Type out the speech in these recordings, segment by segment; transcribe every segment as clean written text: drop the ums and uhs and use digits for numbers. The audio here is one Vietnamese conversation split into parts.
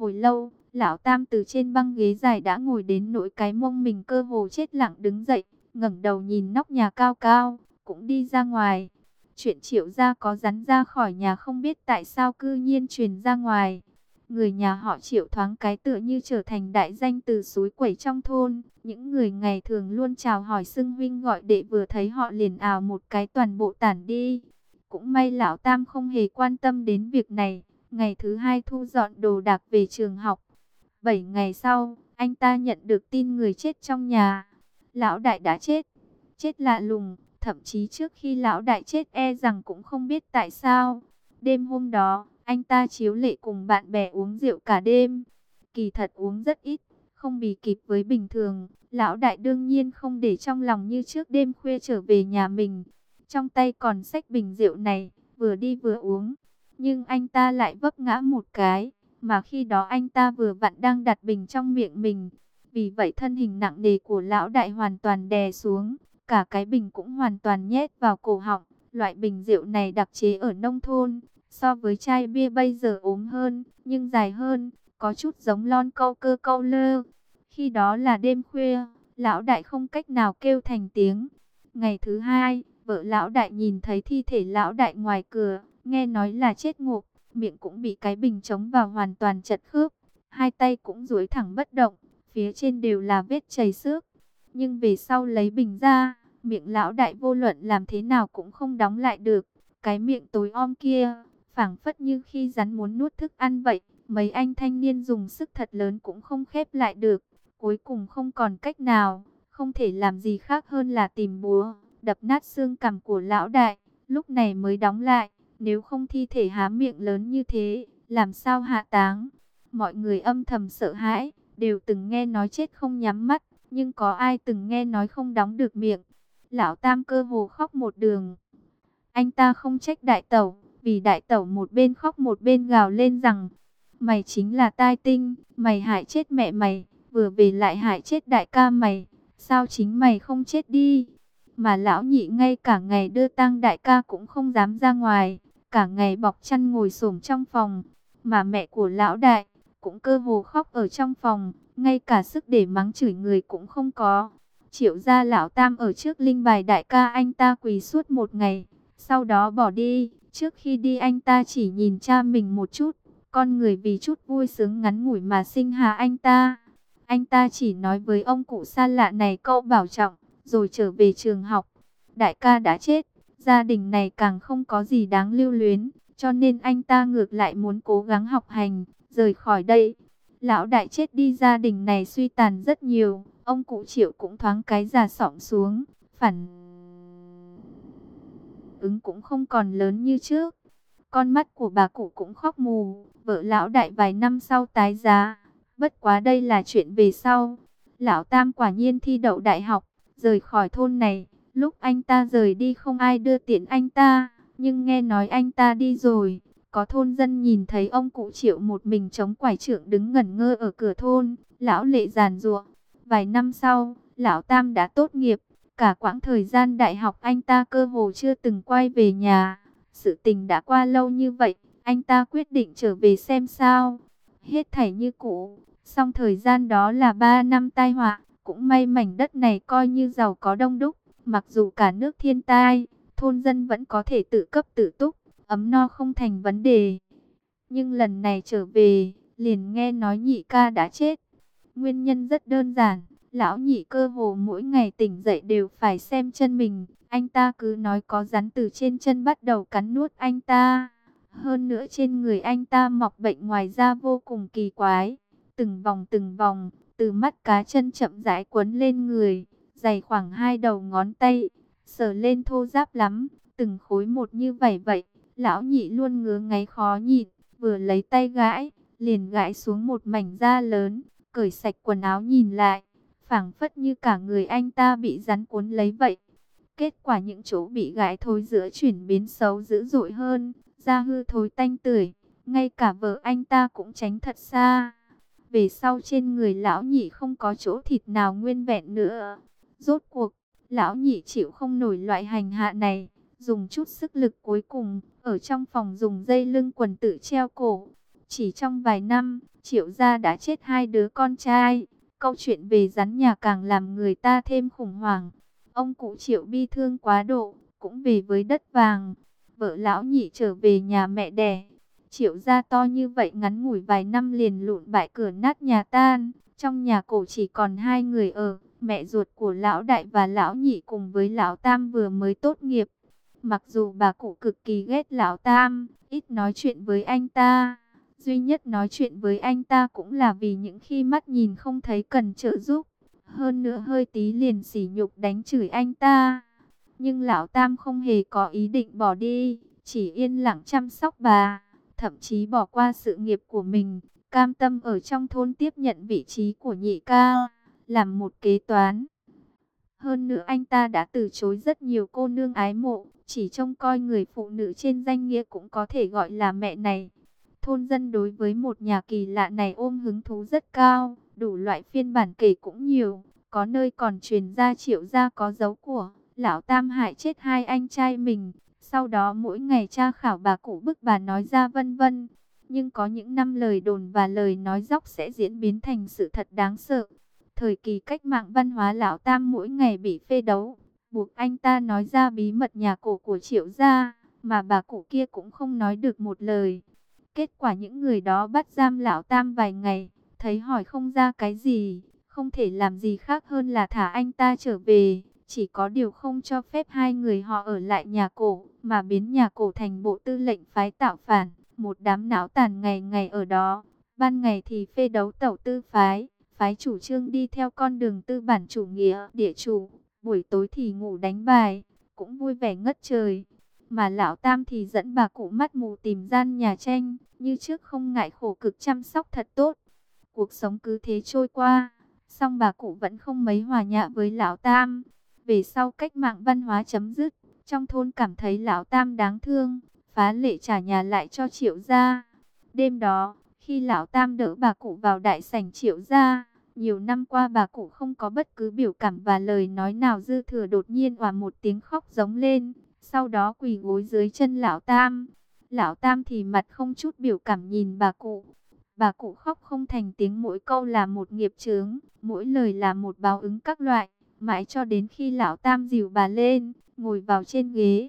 Hồi lâu, lão Tam từ trên băng ghế dài đã ngồi đến nỗi cái mông mình cơ hồ chết lặng đứng dậy, ngẩng đầu nhìn nóc nhà cao cao, cũng đi ra ngoài. Chuyện Triệu gia có rắn ra khỏi nhà không biết tại sao cư nhiên truyền ra ngoài. Người nhà họ Triệu thoáng cái tựa như trở thành đại danh từ suối quẩy trong thôn. Những người ngày thường luôn chào hỏi xưng huynh gọi đệ vừa thấy họ liền ào một cái toàn bộ tản đi. Cũng may lão Tam không hề quan tâm đến việc này. Ngày thứ hai thu dọn đồ đạc về trường học. 7 ngày sau, anh ta nhận được tin người chết trong nhà. Lão đại đã chết. Chết lạ lùng. Thậm chí trước khi lão đại chết e rằng cũng không biết tại sao. Đêm hôm đó, anh ta chiếu lệ cùng bạn bè uống rượu cả đêm. Kỳ thật uống rất ít, không bì kịp với bình thường. Lão đại đương nhiên không để trong lòng như trước đêm khuya trở về nhà mình. Trong tay còn xách bình rượu này, vừa đi vừa uống. Nhưng anh ta lại vấp ngã một cái, mà khi đó anh ta vừa vặn đang đặt bình trong miệng mình. Vì vậy thân hình nặng nề của lão đại hoàn toàn đè xuống. Cả cái bình cũng hoàn toàn nhét vào cổ họng. Loại bình rượu này đặc chế ở nông thôn. So với chai bia bây giờ ốm hơn, nhưng dài hơn, có chút giống lon câu cơ câu lơ. Khi đó là đêm khuya, lão đại không cách nào kêu thành tiếng. Ngày thứ hai, vợ lão đại nhìn thấy thi thể lão đại ngoài cửa, nghe nói là chết ngộp, miệng cũng bị cái bình chống vào hoàn toàn chật khớp. Hai tay cũng duỗi thẳng bất động, phía trên đều là vết chảy xước. Nhưng về sau lấy bình ra, miệng lão đại vô luận làm thế nào cũng không đóng lại được. Cái miệng tối om kia, phảng phất như khi rắn muốn nuốt thức ăn vậy. Mấy anh thanh niên dùng sức thật lớn cũng không khép lại được. Cuối cùng không còn cách nào, không thể làm gì khác hơn là tìm búa, đập nát xương cằm của lão đại, lúc này mới đóng lại. Nếu không thi thể há miệng lớn như thế, làm sao hạ táng? Mọi người âm thầm sợ hãi, đều từng nghe nói chết không nhắm mắt, nhưng có ai từng nghe nói không đóng được miệng. Lão Tam cơ hồ khóc một đường. Anh ta không trách đại tẩu, vì đại tẩu một bên khóc một bên gào lên rằng: mày chính là tai tinh, mày hại chết mẹ mày, vừa về lại hại chết đại ca mày, sao chính mày không chết đi? Mà lão nhị ngay cả ngày đưa tang đại ca cũng không dám ra ngoài, cả ngày bọc chăn ngồi xổm trong phòng. Mà mẹ của lão đại cũng cơ hồ khóc ở trong phòng, ngay cả sức để mắng chửi người cũng không có. Triệu gia lão Tam ở trước linh bài đại ca anh ta quỳ suốt một ngày, sau đó bỏ đi. Trước khi đi anh ta chỉ nhìn cha mình một chút, con người vì chút vui sướng ngắn ngủi mà sinh hạ anh ta. Anh ta chỉ nói với ông cụ xa lạ này câu bảo trọng, rồi trở về trường học. Đại ca đã chết, gia đình này càng không có gì đáng lưu luyến, cho nên anh ta ngược lại muốn cố gắng học hành, rời khỏi đây. Lão đại chết đi, gia đình này suy tàn rất nhiều, ông cụ Triệu cũng thoáng cái già xõm xuống, phản ứng cũng không còn lớn như trước. Con mắt của bà cụ cũng khóc mù, vợ lão đại vài năm sau tái giá. Bất quá đây là chuyện về sau. Lão Tam quả nhiên thi đậu đại học, rời khỏi thôn này. Lúc anh ta rời đi không ai đưa tiễn anh ta, nhưng nghe nói anh ta đi rồi. Có thôn dân nhìn thấy ông cụ Triệu một mình chống quải trượng đứng ngẩn ngơ ở cửa thôn, lão lệ giàn giụa. Vài năm sau, lão Tam đã tốt nghiệp, cả quãng thời gian đại học anh ta cơ hồ chưa từng quay về nhà. Sự tình đã qua lâu như vậy, anh ta quyết định trở về xem sao. Hết thảy như cũ, song thời gian đó là 3 năm tai họa, cũng may mảnh đất này coi như giàu có đông đúc, mặc dù cả nước thiên tai, thôn dân vẫn có thể tự cấp tự túc, ấm no không thành vấn đề. Nhưng lần này trở về, liền nghe nói nhị ca đã chết. Nguyên nhân rất đơn giản, lão nhị cơ hồ mỗi ngày tỉnh dậy đều phải xem chân mình. Anh ta cứ nói có rắn từ trên chân bắt đầu cắn nuốt anh ta. Hơn nữa trên người anh ta mọc bệnh ngoài da vô cùng kỳ quái. Từng vòng, từ mắt cá chân chậm rãi quấn lên người, dày khoảng 2 đầu ngón tay, sờ lên thô ráp lắm, từng khối một như vậy. Lão nhị luôn ngứa ngáy khó nhịn, vừa lấy tay gãi, liền gãi xuống một mảnh da lớn, cởi sạch quần áo nhìn lại, phảng phất như cả người anh ta bị rắn cuốn lấy vậy. Kết quả những chỗ bị gãi thối giữa chuyển biến xấu dữ dội hơn, da hư thối tanh tưởi, ngay cả vợ anh ta cũng tránh thật xa. Về sau trên người lão nhị không có chỗ thịt nào nguyên vẹn nữa. Rốt cuộc, lão nhị chịu không nổi loại hành hạ này, dùng chút sức lực cuối cùng, ở trong phòng dùng dây lưng quần tự treo cổ. Chỉ trong vài năm, Triệu gia đã chết hai đứa con trai. Câu chuyện về rắn nhà càng làm người ta thêm khủng hoảng. Ông cụ Triệu bi thương quá độ, cũng về với đất vàng. Vợ lão nhị trở về nhà mẹ đẻ. Triệu gia to như vậy ngắn ngủi vài năm liền lụn bại cửa nát nhà tan. Trong nhà cổ chỉ còn hai người ở, mẹ ruột của lão đại và lão nhị cùng với lão tam vừa mới tốt nghiệp. Mặc dù bà cụ cực kỳ ghét lão tam, ít nói chuyện với anh ta. Duy nhất nói chuyện với anh ta cũng là vì những khi mắt nhìn không thấy cần trợ giúp. Hơn nữa hơi tí liền sỉ nhục đánh chửi anh ta. Nhưng lão tam không hề có ý định bỏ đi, chỉ yên lặng chăm sóc bà. Thậm chí bỏ qua sự nghiệp của mình, cam tâm ở trong thôn tiếp nhận vị trí của nhị ca, làm một kế toán. Hơn nữa anh ta đã từ chối rất nhiều cô nương ái mộ, chỉ trông coi người phụ nữ trên danh nghĩa cũng có thể gọi là mẹ này. Thôn dân đối với một nhà kỳ lạ này ôm hứng thú rất cao, đủ loại phiên bản kể cũng nhiều, có nơi còn truyền ra Triệu gia có dấu của lão tam hại chết hai anh trai mình, sau đó mỗi ngày tra khảo bà cụ bức bà nói ra vân vân. Nhưng có những năm lời đồn và lời nói dóc sẽ diễn biến thành sự thật đáng sợ. Thời kỳ cách mạng văn hóa lão tam mỗi ngày bị phê đấu, buộc anh ta nói ra bí mật nhà cổ của Triệu gia, mà bà cụ kia cũng không nói được một lời. Kết quả những người đó bắt giam lão tam vài ngày, thấy hỏi không ra cái gì, không thể làm gì khác hơn là thả anh ta trở về. Chỉ có điều không cho phép hai người họ ở lại nhà cổ, mà biến nhà cổ thành bộ tư lệnh phái tạo phản, một đám não tàn ngày ngày ở đó. Ban ngày thì phê đấu tẩu tư phái, phái chủ trương đi theo con đường tư bản chủ nghĩa địa chủ, buổi tối thì ngủ đánh bài, cũng vui vẻ ngất trời. Mà lão tam thì dẫn bà cụ mắt mù tìm gian nhà tranh, như trước không ngại khổ cực chăm sóc thật tốt. Cuộc sống cứ thế trôi qua, song bà cụ vẫn không mấy hòa nhã với lão tam. Về sau cách mạng văn hóa chấm dứt, trong thôn cảm thấy lão tam đáng thương, phá lệ trả nhà lại cho Triệu gia. Đêm đó, khi lão tam đỡ bà cụ vào đại sảnh Triệu gia, nhiều năm qua bà cụ không có bất cứ biểu cảm và lời nói nào dư thừa, đột nhiên òa một tiếng khóc giống lên, sau đó quỳ gối dưới chân lão tam. Lão tam thì mặt không chút biểu cảm nhìn bà cụ. Bà cụ khóc không thành tiếng, mỗi câu là một nghiệp chướng, mỗi lời là một báo ứng các loại, mãi cho đến khi lão tam dìu bà lên, ngồi vào trên ghế.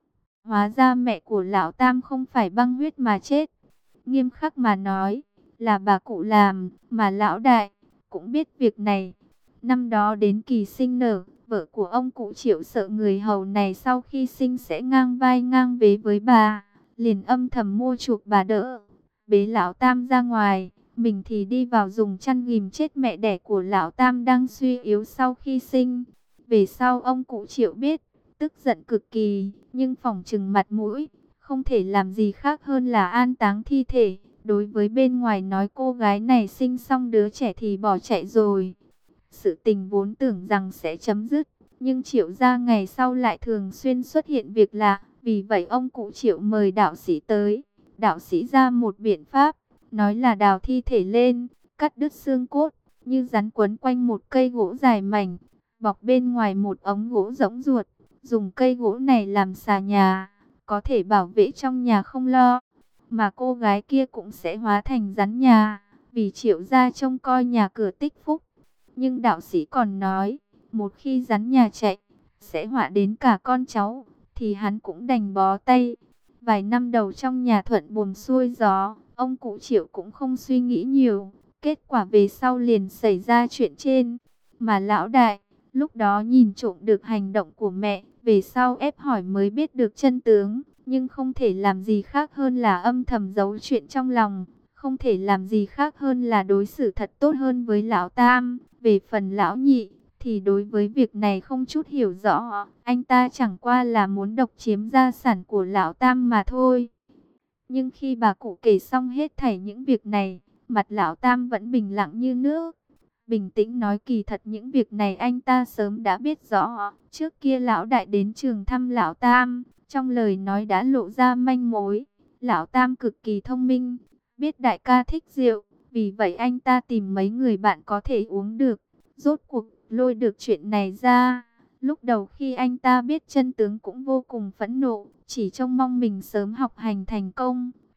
Hóa ra mẹ của lão tam không phải băng huyết mà chết. Nghiêm khắc mà nói, là bà cụ làm, mà lão đại cũng biết việc này. Năm đó đến kỳ sinh nở, vợ của ông cụ Triệu sợ người hầu này sau khi sinh sẽ ngang vai ngang vế với bà, liền âm thầm mua chuộc bà đỡ, bế lão tam ra ngoài, mình thì đi vào dùng chăn ghìm chết mẹ đẻ của lão tam đang suy yếu sau khi sinh. Về sau ông cụ Triệu biết, tức giận cực kỳ, nhưng phỏng chừng mặt mũi, không thể làm gì khác hơn là an táng thi thể. Đối với bên ngoài nói cô gái này sinh xong đứa trẻ thì bỏ chạy rồi. Sự tình vốn tưởng rằng sẽ chấm dứt, nhưng Triệu gia ngày sau lại thường xuyên xuất hiện việc lạ. Vì vậy ông cụ Triệu mời đạo sĩ tới. Đạo sĩ ra một biện pháp, nói là đào thi thể lên, cắt đứt xương cốt, như rắn quấn quanh một cây gỗ dài mảnh, bọc bên ngoài một ống gỗ rỗng ruột. Dùng cây gỗ này làm xà nhà, có thể bảo vệ trong nhà không lo. Mà cô gái kia cũng sẽ hóa thành rắn nhà, vì Triệu gia trông coi nhà cửa tích phúc. Nhưng đạo sĩ còn nói, một khi rắn nhà chạy, sẽ họa đến cả con cháu, thì hắn cũng đành bó tay. Vài năm đầu trong nhà thuận buồm xuôi gió, ông cụ Triệu cũng không suy nghĩ nhiều. Kết quả về sau liền xảy ra chuyện trên. Mà lão đại, lúc đó nhìn trộm được hành động của mẹ, về sau ép hỏi mới biết được chân tướng. Nhưng không thể làm gì khác hơn là âm thầm giấu chuyện trong lòng. Không thể làm gì khác hơn là đối xử thật tốt hơn với lão tam. Về phần lão nhị, thì đối với việc này không chút hiểu rõ. Anh ta chẳng qua là muốn độc chiếm gia sản của lão tam mà thôi. Nhưng khi bà cụ kể xong hết thảy những việc này, mặt lão tam vẫn bình lặng như nước. Bình tĩnh nói kỳ thật những việc này anh ta sớm đã biết rõ. Trước kia lão đại đến trường thăm lão tam, trong lời nói đã lộ ra manh mối. Lão tam cực kỳ thông minh, biết đại ca thích rượu, vì vậy anh ta tìm mấy người bạn có thể uống được. Rốt cuộc lôi được chuyện này ra. Lúc đầu khi anh ta biết chân tướng cũng vô cùng phẫn nộ, chỉ trông mong mình sớm học hành thành công.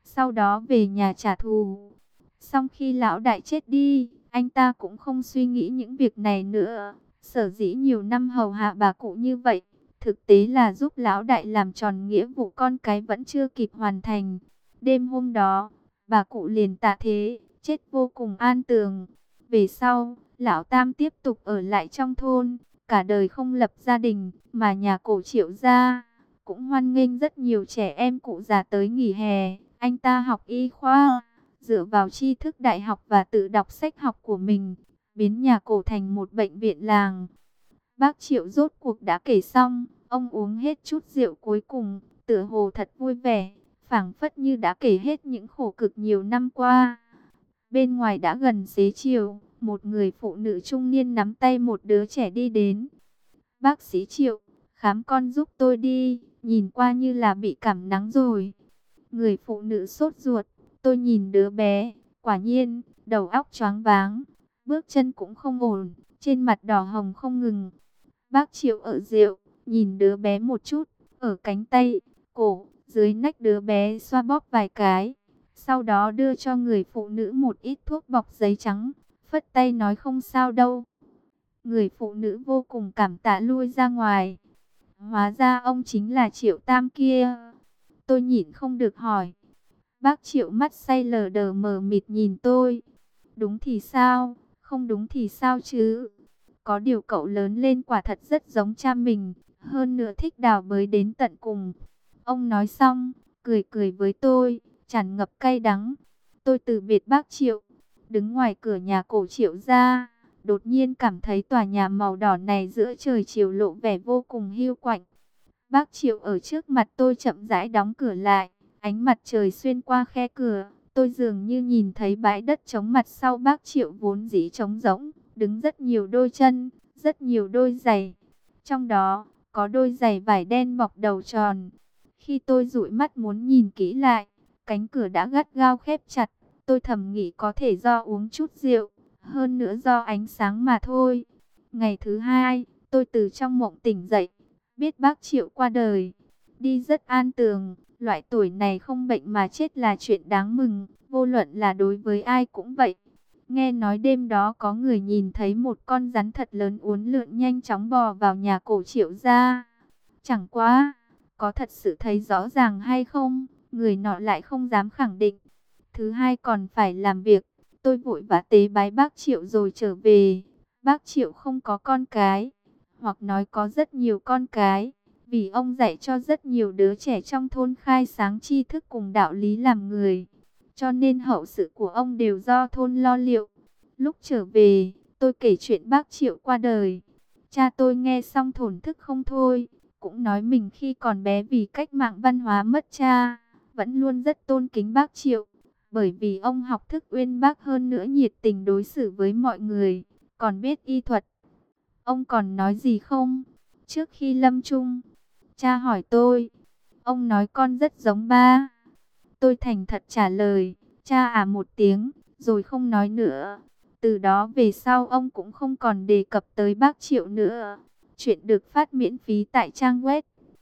sau đó về nhà trả thù. Xong khi lão đại chết đi, anh ta cũng không suy nghĩ những việc này nữa. Sở dĩ nhiều năm hầu hạ bà cụ như vậy, thực tế là giúp lão đại làm tròn nghĩa vụ con cái vẫn chưa kịp hoàn thành. Đêm hôm đó, bà cụ liền tạ thế, chết vô cùng an tường. Về sau, lão Tam tiếp tục ở lại trong thôn, cả đời không lập gia đình, mà nhà cổ Triệu gia cũng hoan nghênh rất nhiều trẻ em cụ già tới nghỉ hè. Anh ta học y khoa, dựa vào tri thức đại học và tự đọc sách học của mình, biến nhà cổ thành một bệnh viện làng. Bác Triệu rốt cuộc đã kể xong, ông uống hết chút rượu cuối cùng, tựa hồ thật vui vẻ, phảng phất như đã kể hết những khổ cực nhiều năm qua. Bên ngoài đã gần xế chiều, một người phụ nữ trung niên nắm tay một đứa trẻ đi đến. Bác sĩ Triệu, khám con giúp tôi đi, nhìn qua như là bị cảm nắng rồi. Người phụ nữ sốt ruột, tôi nhìn đứa bé, quả nhiên, đầu óc choáng váng, bước chân cũng không ổn, trên mặt đỏ hồng không ngừng. Bác Triệu ở rượu, nhìn đứa bé một chút, ở cánh tay, cổ, dưới nách đứa bé xoa bóp vài cái. Sau đó đưa cho người phụ nữ một ít thuốc bọc giấy trắng, phất tay nói không sao đâu. Người phụ nữ vô cùng cảm tạ lui ra ngoài. Hóa ra ông chính là Triệu Tam kia. Tôi nhịn không được hỏi. Bác Triệu mắt say lờ đờ mờ mịt nhìn tôi. Đúng thì sao, không đúng thì sao chứ? Có điều cậu lớn lên quả thật rất giống cha mình, hơn nữa thích đào bới đến tận cùng. Ông nói xong, cười cười với tôi, tràn ngập cay đắng. Tôi từ biệt bác Triệu, đứng ngoài cửa nhà cổ Triệu gia, đột nhiên cảm thấy tòa nhà màu đỏ này giữa trời chiều lộ vẻ vô cùng hiu quạnh. Bác Triệu ở trước mặt tôi chậm rãi đóng cửa lại, ánh mặt trời xuyên qua khe cửa, tôi dường như nhìn thấy bãi đất trống mặt sau bác Triệu vốn dĩ trống rỗng, đứng rất nhiều đôi chân, rất nhiều đôi giày. Trong đó, có đôi giày vải đen bọc đầu tròn. Khi tôi dụi mắt muốn nhìn kỹ lại, cánh cửa đã gắt gao khép chặt. Tôi thầm nghĩ có thể do uống chút rượu, hơn nữa do ánh sáng mà thôi. Ngày thứ hai, tôi từ trong mộng tỉnh dậy, biết bác Triệu qua đời, đi rất an tường. Loại tuổi này không bệnh mà chết là chuyện đáng mừng, vô luận là đối với ai cũng vậy. Nghe nói đêm đó có người nhìn thấy một con rắn thật lớn uốn lượn nhanh chóng bò vào nhà cổ Triệu gia. Chẳng quá, có thật sự thấy rõ ràng hay không, người nọ lại không dám khẳng định. Thứ hai còn phải làm việc, tôi vội vã tế bái bác Triệu rồi trở về. Bác Triệu không có con cái, hoặc nói có rất nhiều con cái, vì ông dạy cho rất nhiều đứa trẻ trong thôn khai sáng tri thức cùng đạo lý làm người. Cho nên hậu sự của ông đều do thôn lo liệu. Lúc trở về, tôi kể chuyện bác Triệu qua đời. Cha tôi nghe xong thổn thức không thôi, cũng nói mình khi còn bé vì cách mạng văn hóa mất cha, vẫn luôn rất tôn kính bác Triệu. Bởi vì ông học thức uyên bác hơn nữa nhiệt tình đối xử với mọi người, còn biết y thuật. Ông còn nói gì không? Trước khi lâm chung, cha hỏi tôi, ông nói con rất giống ba. Tôi thành thật trả lời, cha à một tiếng, rồi không nói nữa. Từ đó về sau ông cũng không còn đề cập tới bác Triệu nữa. Chuyện được phát miễn phí tại trang web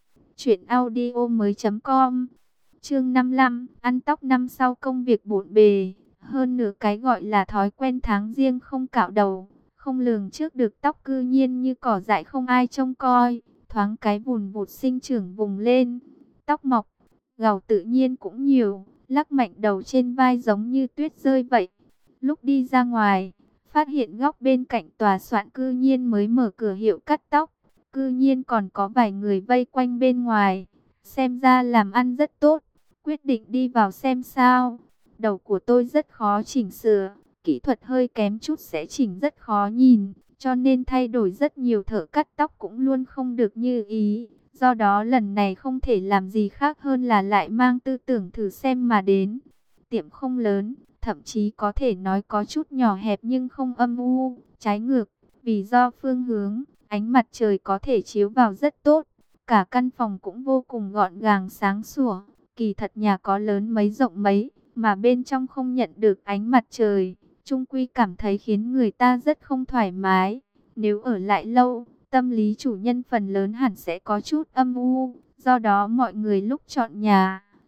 truyệnaudiomoi.com. Chương 55, ăn tóc năm sau công việc bộn bề, hơn nửa cái gọi là thói quen tháng riêng không cạo đầu, không lường trước được tóc cư nhiên như cỏ dại không ai trông coi, thoáng cái vùn vụt sinh trưởng vùng lên, tóc mọc, gầu tự nhiên cũng nhiều, lắc mạnh đầu trên vai giống như tuyết rơi vậy. Lúc đi ra ngoài, phát hiện góc bên cạnh tòa soạn cư nhiên mới mở cửa hiệu cắt tóc, cư nhiên còn có vài người vây quanh bên ngoài, xem ra làm ăn rất tốt. Quyết định đi vào xem sao. Đầu của tôi rất khó chỉnh sửa, kỹ thuật hơi kém chút sẽ chỉnh rất khó nhìn, cho nên thay đổi rất nhiều thợ cắt tóc cũng luôn không được như ý. Do đó lần này không thể làm gì khác hơn là lại mang tư tưởng thử xem mà đến. Tiệm không lớn, thậm chí có thể nói có chút nhỏ hẹp nhưng không âm u, trái ngược, vì do phương hướng, ánh mặt trời có thể chiếu vào rất tốt. Cả căn phòng cũng vô cùng gọn gàng sáng sủa. Kỳ thật nhà có lớn mấy rộng mấy, mà bên trong không nhận được ánh mặt trời, chung quy cảm thấy khiến người ta rất không thoải mái. Nếu ở lại lâu, tâm lý chủ nhân phần lớn hẳn sẽ có chút âm u. Do đó mọi người lúc chọn nhà,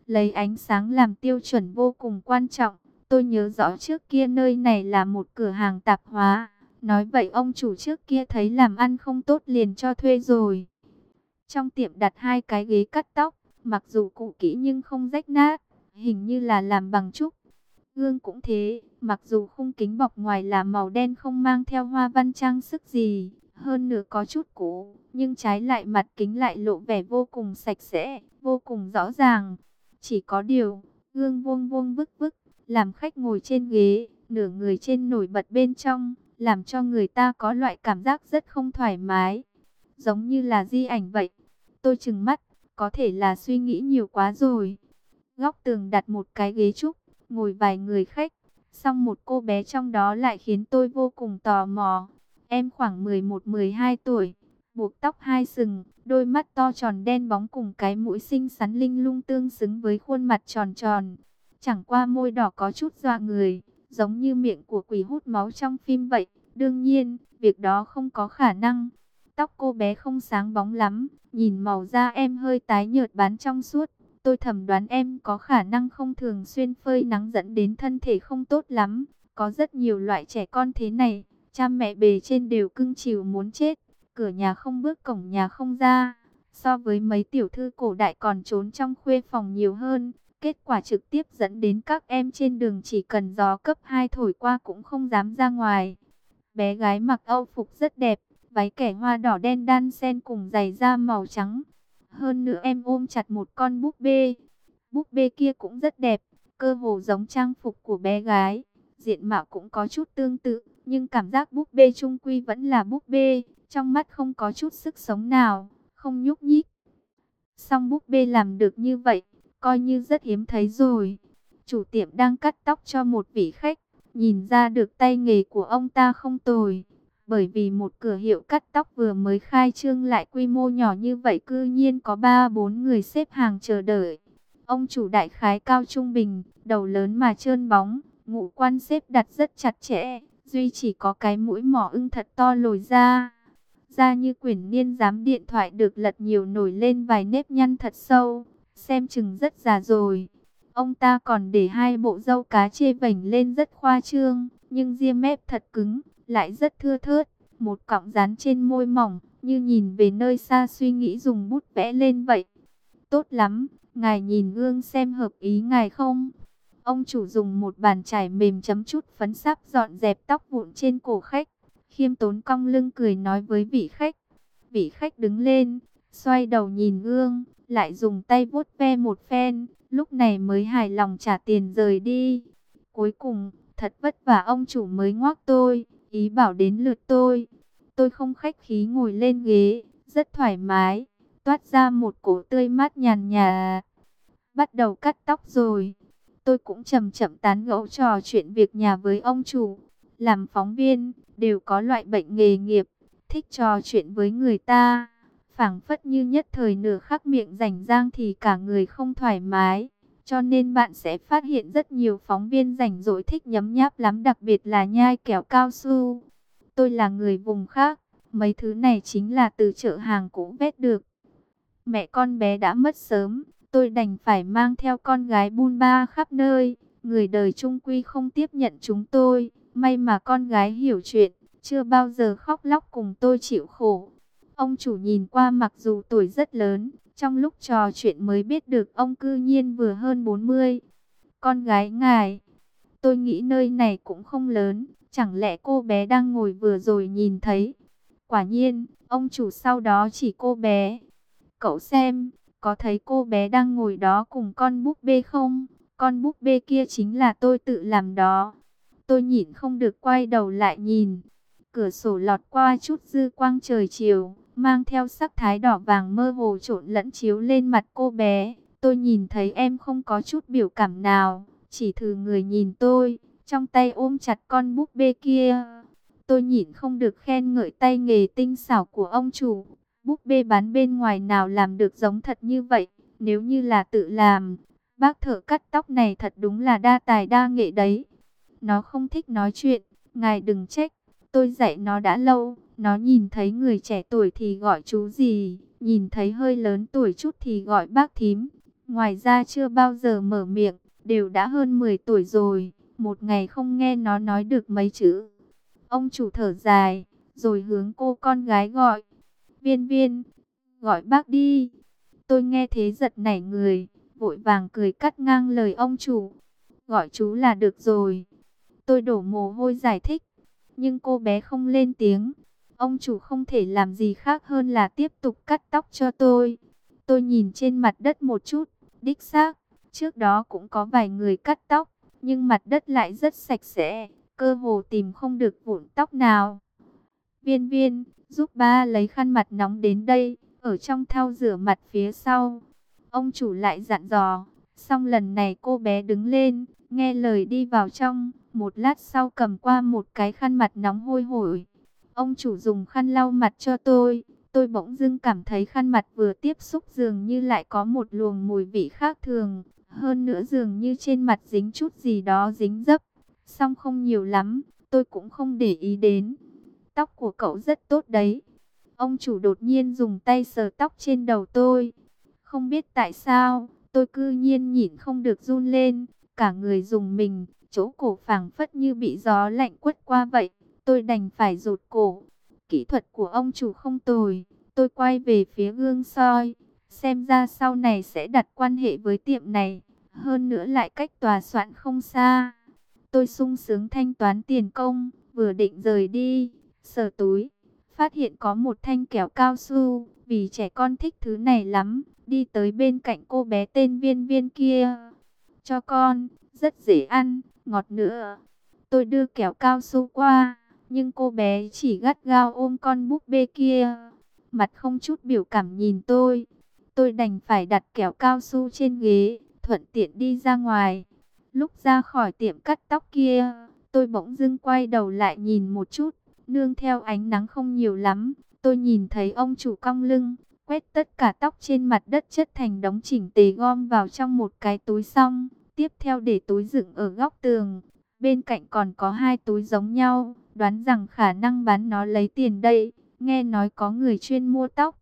lấy ánh sáng làm tiêu chuẩn vô cùng quan trọng. Tôi nhớ rõ trước kia nơi này là một cửa hàng tạp hóa. Nói vậy ông chủ trước kia thấy làm ăn không tốt liền cho thuê rồi. Trong tiệm đặt 2 cái ghế cắt tóc, mặc dù cũ kỹ nhưng không rách nát, hình như là làm bằng trúc. Gương cũng thế, mặc dù khung kính bọc ngoài là màu đen không mang theo hoa văn trang sức gì, hơn nữa có chút cũ, nhưng trái lại mặt kính lại lộ vẻ vô cùng sạch sẽ, vô cùng rõ ràng. Chỉ có điều, gương vuông vuông vức vức, làm khách ngồi trên ghế, nửa người trên nổi bật bên trong, làm cho người ta có loại cảm giác rất không thoải mái, giống như là di ảnh vậy. Tôi trừng mắt, có thể là suy nghĩ nhiều quá rồi. Góc tường đặt một cái ghế trúc, ngồi vài người khách, xong một cô bé trong đó lại khiến tôi vô cùng tò mò. Em khoảng 11-12 tuổi, buộc tóc 2 sừng, đôi mắt to tròn đen bóng cùng cái mũi xinh xắn linh lung tương xứng với khuôn mặt tròn tròn. Chẳng qua môi đỏ có chút dọa người, giống như miệng của quỷ hút máu trong phim vậy. Đương nhiên, việc đó không có khả năng. Tóc cô bé không sáng bóng lắm, nhìn màu da em hơi tái nhợt bán trong suốt. Tôi thầm đoán em có khả năng không thường xuyên phơi nắng dẫn đến thân thể không tốt lắm. Có rất nhiều loại trẻ con thế này, cha mẹ bề trên đều cưng chiều muốn chết. Cửa nhà không bước cổng nhà không ra. So với mấy tiểu thư cổ đại còn trốn trong khuê phòng nhiều hơn. Kết quả trực tiếp dẫn đến các em trên đường chỉ cần gió cấp 2 thổi qua cũng không dám ra ngoài. Bé gái mặc âu phục rất đẹp, váy kẻ hoa đỏ đen đan xen cùng giày da màu trắng. Hơn nữa em ôm chặt một con búp bê. Búp bê kia cũng rất đẹp, cơ hồ giống trang phục của bé gái. Diện mạo cũng có chút tương tự, nhưng cảm giác búp bê chung quy vẫn là búp bê. Trong mắt không có chút sức sống nào, không nhúc nhích. Song búp bê làm được như vậy, coi như rất hiếm thấy rồi. Chủ tiệm đang cắt tóc cho một vị khách, nhìn ra được tay nghề của ông ta không tồi. Bởi vì một cửa hiệu cắt tóc vừa mới khai trương lại quy mô nhỏ như vậy cư nhiên có 3-4 người xếp hàng chờ đợi. Ông chủ đại khái cao trung bình, đầu lớn mà trơn bóng, ngũ quan xếp đặt rất chặt chẽ, duy chỉ có cái mũi mỏ ưng thật to lồi ra. Da như quyển niên giám điện thoại được lật nhiều nổi lên vài nếp nhăn thật sâu, xem chừng rất già rồi. Ông ta còn để 2 bộ râu cá chê vểnh lên rất khoa trương, nhưng ria mép thật cứng, lại rất thưa thớt, một cọng dán trên môi mỏng, như nhìn về nơi xa suy nghĩ dùng bút vẽ lên vậy. Tốt lắm, ngài nhìn gương xem hợp ý ngài không? Ông chủ dùng một bàn chải mềm chấm chút phấn sáp dọn dẹp tóc vụn trên cổ khách, khiêm tốn cong lưng cười nói với vị khách. Vị khách đứng lên, xoay đầu nhìn gương, lại dùng tay vuốt ve một phen, lúc này mới hài lòng trả tiền rời đi. Cuối cùng, thật vất vả ông chủ mới ngoác tôi, ý bảo đến lượt tôi. Tôi không khách khí ngồi lên ghế, rất thoải mái, toát ra một cổ tươi mát nhàn nhạt. Bắt đầu cắt tóc rồi. Tôi cũng chậm chậm tán gẫu trò chuyện việc nhà với ông chủ. Làm phóng viên, đều có loại bệnh nghề nghiệp, thích trò chuyện với người ta. Phảng phất như nhất thời nửa khắc miệng rảnh rang thì cả người không thoải mái. Cho nên bạn sẽ phát hiện rất nhiều phóng viên rảnh rỗi thích nhấm nháp lắm, đặc biệt là nhai kẹo cao su. Tôi là người vùng khác, mấy thứ này chính là từ chợ hàng cũ vét được. Mẹ con bé đã mất sớm, tôi đành phải mang theo con gái bôn ba khắp nơi. Người đời chung quy không tiếp nhận chúng tôi, may mà con gái hiểu chuyện, chưa bao giờ khóc lóc cùng tôi chịu khổ. Ông chủ nhìn qua mặc dù tuổi rất lớn, trong lúc trò chuyện mới biết được ông cư nhiên vừa hơn 40. Con gái ngài, tôi nghĩ nơi này cũng không lớn, chẳng lẽ cô bé đang ngồi vừa rồi nhìn thấy? Quả nhiên, ông chủ sau đó chỉ cô bé. Cậu xem, có thấy cô bé đang ngồi đó cùng con búp bê không? Con búp bê kia chính là tôi tự làm đó. Tôi nhịn không được quay đầu lại nhìn. Cửa sổ lọt qua chút dư quang trời chiều, mang theo sắc thái đỏ vàng mơ hồ trộn lẫn chiếu lên mặt cô bé. Tôi nhìn thấy em không có chút biểu cảm nào, chỉ thử người nhìn tôi, trong tay ôm chặt con búp bê kia. Tôi nhịn không được khen ngợi tay nghề tinh xảo của ông chủ. Búp bê bán bên ngoài nào làm được giống thật như vậy, nếu như là tự làm, bác thợ cắt tóc này thật đúng là đa tài đa nghệ đấy. Nó không thích nói chuyện, ngài đừng trách, tôi dạy nó đã lâu. Nó nhìn thấy người trẻ tuổi thì gọi chú gì, nhìn thấy hơi lớn tuổi chút thì gọi bác thím. Ngoài ra chưa bao giờ mở miệng, đều đã hơn 10 tuổi rồi, một ngày không nghe nó nói được mấy chữ. Ông chủ thở dài, rồi hướng cô con gái gọi. Viên Viên, gọi bác đi. Tôi nghe thế giật nảy người, vội vàng cười cắt ngang lời ông chủ. Gọi chú là được rồi. Tôi đổ mồ hôi giải thích, nhưng cô bé không lên tiếng. Ông chủ không thể làm gì khác hơn là tiếp tục cắt tóc cho tôi. Tôi nhìn trên mặt đất một chút, đích xác, trước đó cũng có vài người cắt tóc, nhưng mặt đất lại rất sạch sẽ, cơ hồ tìm không được vụn tóc nào. Viên Viên, giúp ba lấy khăn mặt nóng đến đây, ở trong thau rửa mặt phía sau. Ông chủ lại dặn dò, xong lần này cô bé đứng lên, nghe lời đi vào trong, một lát sau cầm qua một cái khăn mặt nóng hôi hổi. Ông chủ dùng khăn lau mặt cho tôi bỗng dưng cảm thấy khăn mặt vừa tiếp xúc dường như lại có một luồng mùi vị khác thường, hơn nữa dường như trên mặt dính chút gì đó dính dấp, song không nhiều lắm, tôi cũng không để ý đến. Tóc của cậu rất tốt đấy. Ông chủ đột nhiên dùng tay sờ tóc trên đầu tôi. Không biết tại sao, tôi cư nhiên nhịn không được run lên, cả người rùng mình, chỗ cổ phảng phất như bị gió lạnh quất qua vậy. Tôi đành phải rụt cổ. Kỹ thuật của ông chủ không tồi. Tôi quay về phía gương soi, xem ra sau này sẽ đặt quan hệ với tiệm này. Hơn nữa lại cách tòa soạn không xa. Tôi sung sướng thanh toán tiền công, vừa định rời đi, sờ túi, phát hiện có một thanh kéo cao su, vì trẻ con thích thứ này lắm, đi tới bên cạnh cô bé tên Viên Viên kia. Cho con, rất dễ ăn, ngọt nữa. Tôi đưa kéo cao su qua, nhưng cô bé chỉ gắt gao ôm con búp bê kia, mặt không chút biểu cảm nhìn tôi. Tôi đành phải đặt kéo cao su trên ghế, thuận tiện đi ra ngoài. Lúc ra khỏi tiệm cắt tóc kia, tôi bỗng dưng quay đầu lại nhìn một chút, nương theo ánh nắng không nhiều lắm, tôi nhìn thấy ông chủ cong lưng, quét tất cả tóc trên mặt đất chất thành đống chỉnh tề gom vào trong một cái túi xong, tiếp theo để túi dựng ở góc tường. Bên cạnh còn có hai túi giống nhau, đoán rằng khả năng bán nó lấy tiền đây, nghe nói có người chuyên mua tóc.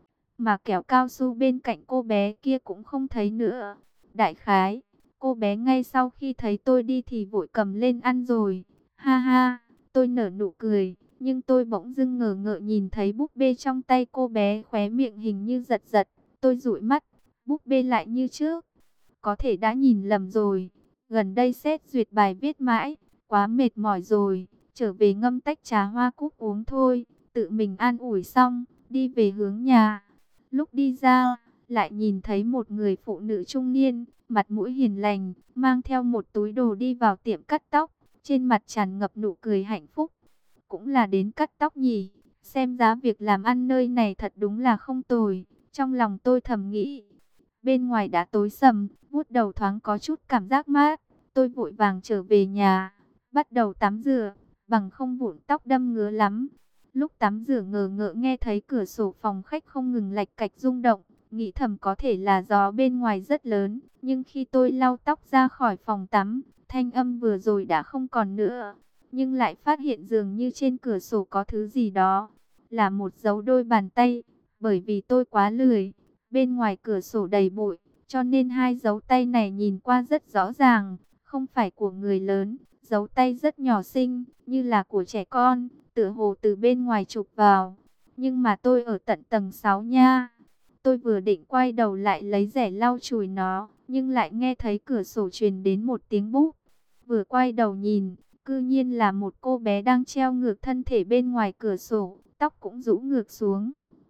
Mà kéo cao su bên cạnh cô bé kia cũng không thấy nữa. Đại khái, cô bé ngay sau khi thấy tôi đi thì vội cầm lên ăn rồi. Ha ha, tôi nở nụ cười, nhưng tôi bỗng dưng ngờ ngợ nhìn thấy búp bê trong tay cô bé, khóe miệng hình như giật giật. Tôi dụi mắt, búp bê lại như trước. Có thể đã nhìn lầm rồi. Gần đây xét duyệt bài viết mãi, quá mệt mỏi rồi. Trở về ngâm tách trà hoa cúc uống thôi. Tự mình an ủi xong, đi về hướng nhà. Lúc đi ra, lại nhìn thấy một người phụ nữ trung niên, mặt mũi hiền lành, mang theo một túi đồ đi vào tiệm cắt tóc, trên mặt tràn ngập nụ cười hạnh phúc. Cũng là đến cắt tóc nhỉ, xem giá việc làm ăn nơi này thật đúng là không tồi, trong lòng tôi thầm nghĩ. Bên ngoài đã tối sầm, vuốt đầu thoáng có chút cảm giác mát, tôi vội vàng trở về nhà, bắt đầu tắm rửa, bằng không vụn tóc đâm ngứa lắm. Lúc tắm rửa ngờ ngợ nghe thấy cửa sổ phòng khách không ngừng lạch cạch rung động, nghĩ thầm có thể là gió bên ngoài rất lớn, nhưng khi tôi lau tóc ra khỏi phòng tắm, thanh âm vừa rồi đã không còn nữa, nhưng lại phát hiện dường như trên cửa sổ có thứ gì đó, là một dấu đôi bàn tay, bởi vì tôi quá lười, bên ngoài cửa sổ đầy bụi, cho nên hai dấu tay này nhìn qua rất rõ ràng, không phải của người lớn, dấu tay rất nhỏ xinh, như là của trẻ con, tựa hồ từ bên ngoài chụp vào. Nhưng mà tôi ở tận tầng 6 nha. Tôi vừa định quay đầu lại lấy rẻ lau chùi nó, nhưng lại nghe thấy cửa sổ truyền đến một tiếng búp. Vừa quay đầu nhìn, cư nhiên là một cô bé đang treo ngược thân thể bên ngoài cửa sổ, tóc cũng rũ ngược xuống.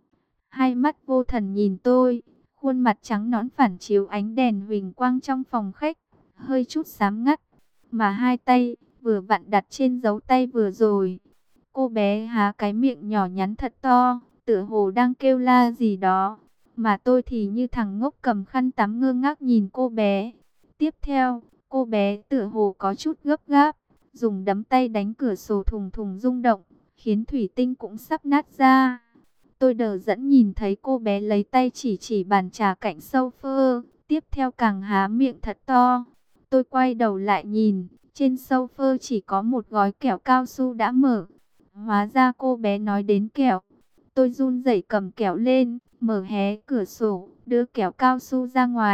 Hai mắt vô thần nhìn tôi, khuôn mặt trắng nõn phản chiếu ánh đèn huỳnh quang trong phòng khách, hơi chút xám ngắt, mà hai tay vừa vặn đặt trên dấu tay vừa rồi. Cô bé há cái miệng nhỏ nhắn thật to, tựa hồ đang kêu la gì đó, mà tôi thì như thằng ngốc cầm khăn tắm ngơ ngác nhìn cô bé. Tiếp theo, cô bé tựa hồ có chút gấp gáp, dùng đấm tay đánh cửa sổ thùng thùng rung động, khiến thủy tinh cũng sắp nát ra. Tôi đờ dẫn nhìn thấy cô bé lấy tay chỉ chỉ bàn trà cạnh sofa, tiếp theo càng há miệng thật to. Tôi quay đầu lại nhìn, trên sofa chỉ có một gói kẹo cao su đã mở. Hóa ra cô bé nói đến kẹo. Tôi run rẩy cầm kẹo lên, mở hé cửa sổ, đưa kẹo cao su ra ngoài.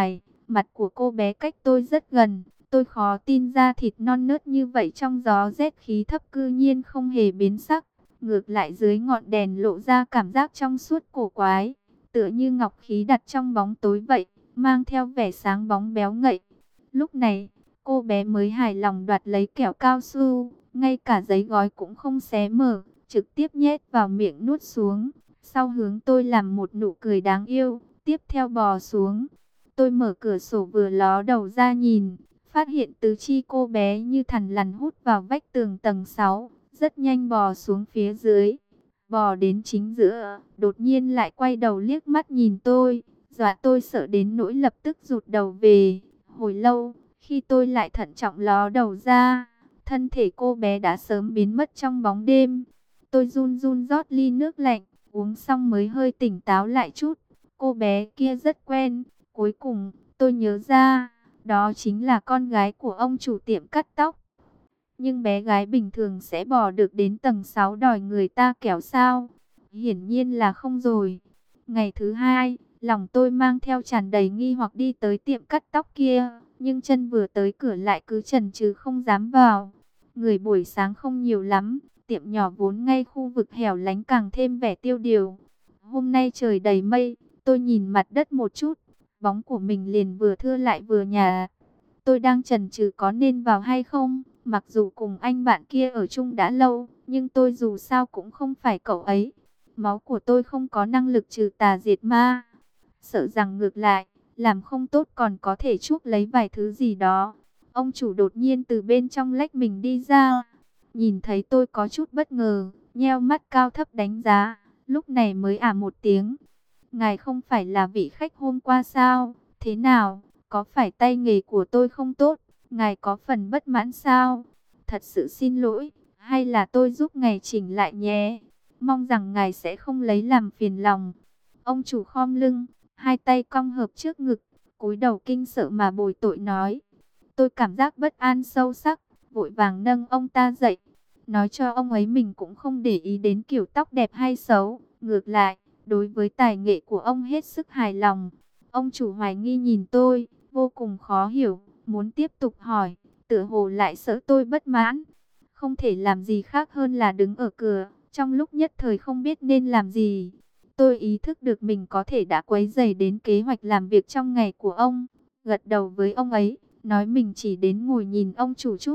Mặt của cô bé cách tôi rất gần. Tôi khó tin da thịt non nớt như vậy trong gió rét khí thấp cư nhiên không hề biến sắc. Ngược lại dưới ngọn đèn lộ ra cảm giác trong suốt cổ quái, tựa như ngọc khí đặt trong bóng tối vậy, mang theo vẻ sáng bóng béo ngậy. Lúc này, cô bé mới hài lòng đoạt lấy kẹo cao su, ngay cả giấy gói cũng không xé mở, trực tiếp nhét vào miệng nuốt xuống. Sau hướng tôi làm một nụ cười đáng yêu, tiếp theo bò xuống. Tôi mở cửa sổ vừa ló đầu ra nhìn, phát hiện tứ chi cô bé như thằn lằn hút vào vách tường tầng 6, rất nhanh bò xuống phía dưới. Bò đến chính giữa, đột nhiên lại quay đầu liếc mắt nhìn tôi, dọa tôi sợ đến nỗi lập tức rụt đầu về. Hồi lâu, khi tôi lại thận trọng ló đầu ra, thân thể cô bé đã sớm biến mất trong bóng đêm. Tôi run run rót ly nước lạnh, uống xong mới hơi tỉnh táo lại chút. Cô bé kia rất quen, cuối cùng tôi nhớ ra, đó chính là con gái của ông chủ tiệm cắt tóc. Nhưng bé gái bình thường sẽ bò được đến tầng 6 đòi người ta kéo sao? Hiển nhiên là không rồi. Ngày thứ hai, lòng tôi mang theo tràn đầy nghi hoặc đi tới tiệm cắt tóc kia, nhưng chân vừa tới cửa lại cứ chần chừ không dám vào. Người buổi sáng không nhiều lắm, tiệm nhỏ vốn ngay khu vực hẻo lánh càng thêm vẻ tiêu điều. Hôm nay trời đầy mây, tôi nhìn mặt đất một chút, bóng của mình liền vừa thưa lại vừa nhạt. Tôi đang chần chừ có nên vào hay không, mặc dù cùng anh bạn kia ở chung đã lâu, nhưng tôi dù sao cũng không phải cậu ấy. Máu của tôi không có năng lực trừ tà diệt ma. Sợ rằng ngược lại, làm không tốt còn có thể chuốc lấy vài thứ gì đó. Ông chủ đột nhiên từ bên trong lách mình đi ra. Nhìn thấy tôi có chút bất ngờ, nheo mắt cao thấp đánh giá, lúc này mới một tiếng. Ngài không phải là vị khách hôm qua sao? Thế nào? Có phải tay nghề của tôi không tốt? Ngài có phần bất mãn sao? Thật sự xin lỗi, hay là tôi giúp ngài chỉnh lại nhé? Mong rằng ngài sẽ không lấy làm phiền lòng. Ông chủ khom lưng, hai tay cong hợp trước ngực, cúi đầu kinh sợ mà bồi tội nói. Tôi cảm giác bất an sâu sắc, vội vàng nâng ông ta dậy. Nói cho ông ấy mình cũng không để ý đến kiểu tóc đẹp hay xấu. Ngược lại, đối với tài nghệ của ông hết sức hài lòng. Ông chủ hoài nghi nhìn tôi, vô cùng khó hiểu, muốn tiếp tục hỏi, tựa hồ lại sợ tôi bất mãn. Không thể làm gì khác hơn là đứng ở cửa, trong lúc nhất thời không biết nên làm gì. Tôi ý thức được mình có thể đã quấy rầy đến kế hoạch làm việc trong ngày của ông. Gật đầu với ông ấy, nói mình chỉ đến ngồi nhìn ông chủ chút.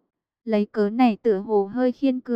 Lấy cớ này tựa hồ hơi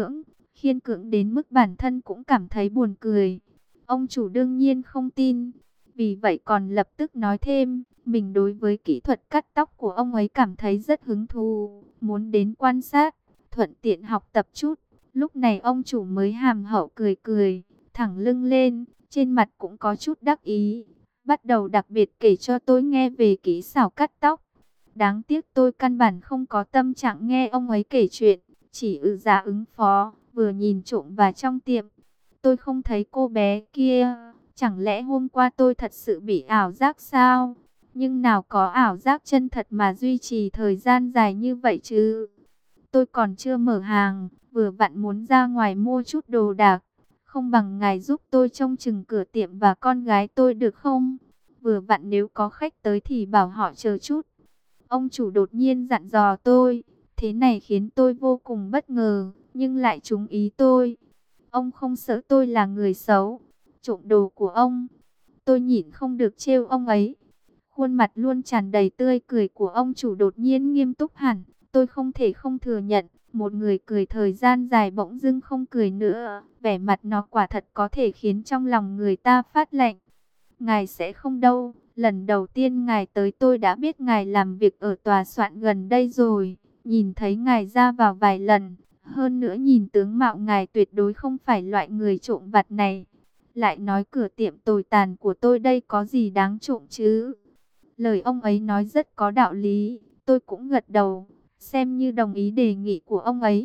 khiên cưỡng đến mức bản thân cũng cảm thấy buồn cười. Ông chủ đương nhiên không tin, vì vậy còn lập tức nói thêm, mình đối với kỹ thuật cắt tóc của ông ấy cảm thấy rất hứng thú, muốn đến quan sát, thuận tiện học tập chút. Lúc này ông chủ mới hàm hậu cười cười, thẳng lưng lên, trên mặt cũng có chút đắc ý, bắt đầu đặc biệt kể cho tôi nghe về kỹ xảo cắt tóc. Đáng tiếc tôi căn bản không có tâm trạng nghe ông ấy kể chuyện, chỉ dạ ứng phó, vừa nhìn trộm vào trong tiệm. Tôi không thấy cô bé kia, chẳng lẽ hôm qua tôi thật sự bị ảo giác sao? Nhưng nào có ảo giác chân thật mà duy trì thời gian dài như vậy chứ? Tôi còn chưa mở hàng, vừa vặn muốn ra ngoài mua chút đồ đạc. Không bằng ngài giúp tôi trông chừng cửa tiệm và con gái tôi được không? Vừa vặn nếu có khách tới thì bảo họ chờ chút. Ông chủ đột nhiên dặn dò tôi, thế này khiến tôi vô cùng bất ngờ, nhưng lại trúng ý tôi. Ông không sợ tôi là người xấu, trộm đồ của ông. Tôi nhịn không được trêu ông ấy. Khuôn mặt luôn tràn đầy tươi cười của ông chủ đột nhiên nghiêm túc hẳn. Tôi không thể không thừa nhận, một người cười thời gian dài bỗng dưng không cười nữa. Vẻ mặt nó quả thật có thể khiến trong lòng người ta phát lạnh. Ngài sẽ không đâu. Lần đầu tiên ngài tới tôi đã biết ngài làm việc ở tòa soạn gần đây rồi. Nhìn thấy ngài ra vào vài lần. Hơn nữa nhìn tướng mạo ngài tuyệt đối không phải loại người trộm vặt này. Lại nói cửa tiệm tồi tàn của tôi đây có gì đáng trộm chứ? Lời ông ấy nói rất có đạo lý. Tôi cũng gật đầu, xem như đồng ý đề nghị của ông ấy.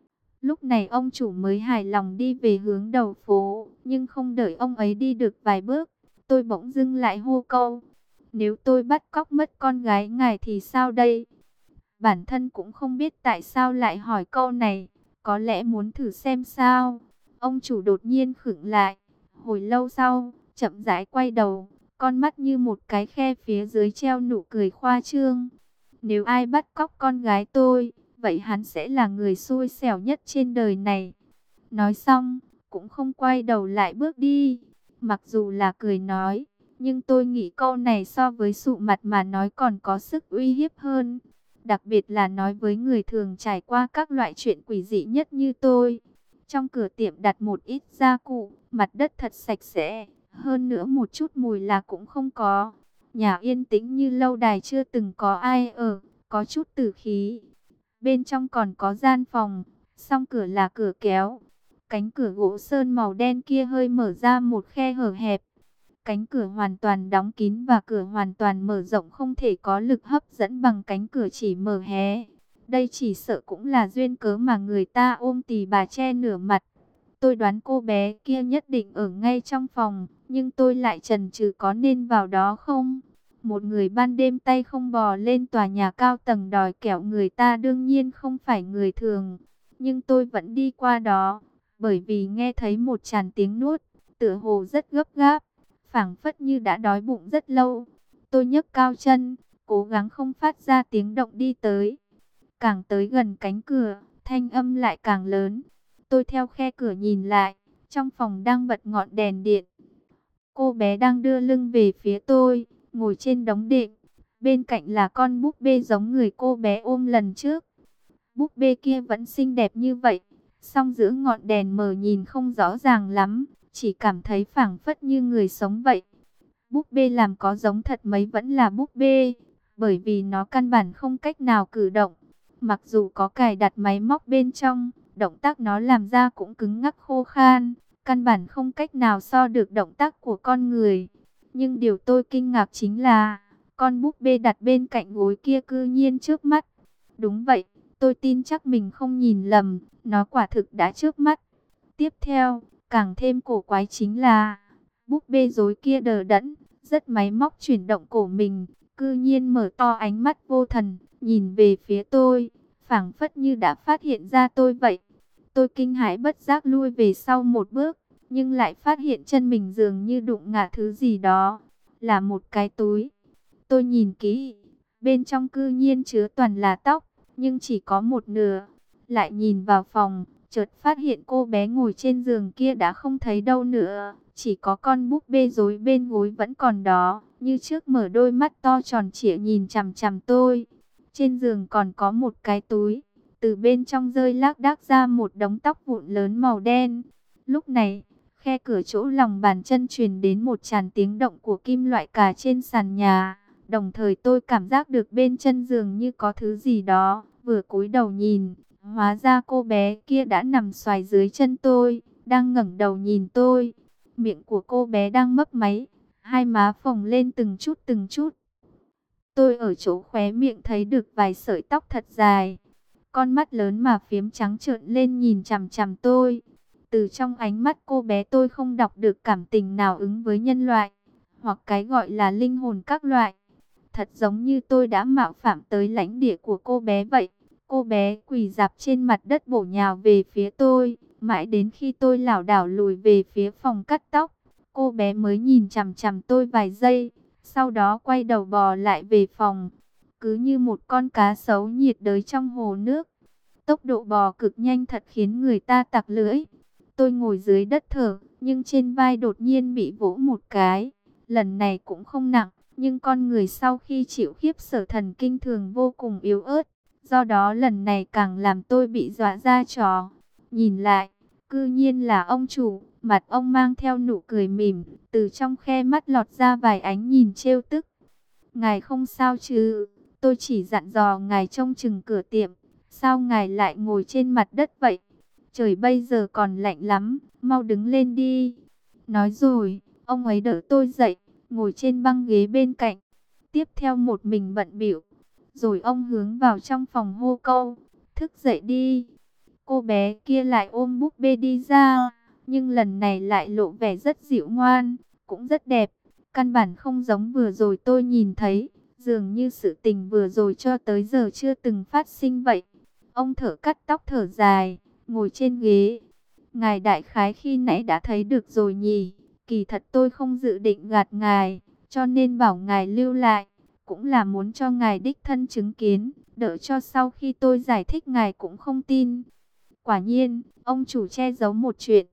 Lúc này ông chủ mới hài lòng đi về hướng đầu phố. Nhưng không đợi ông ấy đi được vài bước, tôi bỗng dưng lại hô câu. Nếu tôi bắt cóc mất con gái ngài thì sao đây? Bản thân cũng không biết tại sao lại hỏi câu này. Có lẽ muốn thử xem sao. Ông chủ đột nhiên khựng lại. Hồi lâu sau, chậm rãi quay đầu, con mắt như một cái khe phía dưới treo nụ cười khoa trương. Nếu ai bắt cóc con gái tôi, vậy hắn sẽ là người xui xẻo nhất trên đời này. Nói xong, cũng không quay đầu lại bước đi. Mặc dù là cười nói, nhưng tôi nghĩ câu này so với sụ mặt mà nói còn có sức uy hiếp hơn. Đặc biệt là nói với người thường trải qua các loại chuyện quỷ dị nhất như tôi. Trong cửa tiệm đặt một ít gia cụ, mặt đất thật sạch sẽ, hơn nữa một chút mùi là cũng không có. Nhà yên tĩnh như lâu đài chưa từng có ai ở, có chút tử khí. Bên trong còn có gian phòng, song cửa là cửa kéo. Cánh cửa gỗ sơn màu đen kia hơi mở ra một khe hở hẹp. Cánh cửa hoàn toàn đóng kín và cửa hoàn toàn mở rộng, không thể có lực hấp dẫn bằng cánh cửa chỉ mở hé. Đây chỉ sợ cũng là duyên cớ mà người ta ôm tì bà che nửa mặt. Tôi đoán cô bé kia nhất định ở ngay trong phòng, nhưng tôi lại chần chừ có nên vào đó không? Một người ban đêm tay không bò lên tòa nhà cao tầng đòi kẹo người ta đương nhiên không phải người thường. Nhưng tôi vẫn đi qua đó, bởi vì nghe thấy một tràng tiếng nuốt, tựa hồ rất gấp gáp, phảng phất như đã đói bụng rất lâu. Tôi nhấc cao chân, cố gắng không phát ra tiếng động đi tới. Càng tới gần cánh cửa, thanh âm lại càng lớn. Tôi theo khe cửa nhìn lại, trong phòng đang bật ngọn đèn điện. Cô bé đang đưa lưng về phía tôi, ngồi trên đống đệm. Bên cạnh là con búp bê giống người cô bé ôm lần trước. Búp bê kia vẫn xinh đẹp như vậy, song giữa ngọn đèn mờ nhìn không rõ ràng lắm, chỉ cảm thấy phảng phất như người sống vậy. Búp bê làm có giống thật mấy vẫn là búp bê, bởi vì nó căn bản không cách nào cử động. Mặc dù có cài đặt máy móc bên trong, động tác nó làm ra cũng cứng ngắc khô khan, căn bản không cách nào so được động tác của con người. Nhưng điều tôi kinh ngạc chính là, con búp bê đặt bên cạnh gối kia cư nhiên trước mắt. Đúng vậy, tôi tin chắc mình không nhìn lầm, nó quả thực đã trước mắt. Tiếp theo, càng thêm cổ quái chính là, búp bê rối kia đờ đẫn, rất máy móc chuyển động cổ mình, cư nhiên mở to ánh mắt vô thần, nhìn về phía tôi, phảng phất như đã phát hiện ra tôi vậy. Tôi kinh hãi bất giác lui về sau một bước, nhưng lại phát hiện chân mình dường như đụng ngã thứ gì đó, là một cái túi. Tôi nhìn kỹ, bên trong cư nhiên chứa toàn là tóc, nhưng chỉ có một nửa. Lại nhìn vào phòng, chợt phát hiện cô bé ngồi trên giường kia đã không thấy đâu nữa, chỉ có con búp bê rối bên gối vẫn còn đó, như trước mở đôi mắt to tròn trịa nhìn chằm chằm tôi. Trên giường còn có một cái túi, từ bên trong rơi lác đác ra một đống tóc vụn lớn màu đen. Lúc này, khe cửa chỗ lòng bàn chân truyền đến một tràng tiếng động của kim loại cà trên sàn nhà. Đồng thời tôi cảm giác được bên chân giường như có thứ gì đó, vừa cúi đầu nhìn, hóa ra cô bé kia đã nằm xoài dưới chân tôi, đang ngẩng đầu nhìn tôi. Miệng của cô bé đang mấp máy, hai má phồng lên từng chút từng chút. Tôi ở chỗ khóe miệng thấy được vài sợi tóc thật dài. Con mắt lớn mà phiếm trắng trợn lên nhìn chằm chằm tôi. Từ trong ánh mắt cô bé tôi không đọc được cảm tình nào ứng với nhân loại, hoặc cái gọi là linh hồn các loại. Thật giống như tôi đã mạo phạm tới lãnh địa của cô bé vậy. Cô bé quỳ rạp trên mặt đất bổ nhào về phía tôi. Mãi đến khi tôi lảo đảo lùi về phía phòng cắt tóc, cô bé mới nhìn chằm chằm tôi vài giây. Sau đó quay đầu bò lại về phòng. Cứ như một con cá sấu nhiệt đới trong hồ nước. Tốc độ bò cực nhanh thật khiến người ta tặc lưỡi. Tôi ngồi dưới đất thở, nhưng trên vai đột nhiên bị vỗ một cái. Lần này cũng không nặng, nhưng con người sau khi chịu khiếp sợ thần kinh thường vô cùng yếu ớt. Do đó lần này càng làm tôi bị dọa ra trò. Nhìn lại, cư nhiên là ông chủ, mặt ông mang theo nụ cười mỉm, từ trong khe mắt lọt ra vài ánh nhìn trêu tức. Ngài không sao chứ? Tôi chỉ dặn dò ngài trông chừng cửa tiệm. Sao ngài lại ngồi trên mặt đất vậy? Trời bây giờ còn lạnh lắm, mau đứng lên đi. Nói rồi, ông ấy đỡ tôi dậy, ngồi trên băng ghế bên cạnh. Tiếp theo một mình bận bịu. Rồi ông hướng vào trong phòng hô câu, thức dậy đi. Cô bé kia lại ôm búp bê đi ra, nhưng lần này lại lộ vẻ rất dịu ngoan, cũng rất đẹp. Căn bản không giống vừa rồi tôi nhìn thấy, dường như sự tình vừa rồi cho tới giờ chưa từng phát sinh vậy. Ông thở cắt tóc thở dài, ngồi trên ghế. Ngài đại khái khi nãy đã thấy được rồi nhỉ, kỳ thật tôi không dự định gạt ngài. cho nên bảo ngài lưu lại, cũng là muốn cho ngài đích thân chứng kiến, đỡ cho sau khi tôi giải thích ngài cũng không tin. Quả nhiên, ông chủ che giấu một chuyện.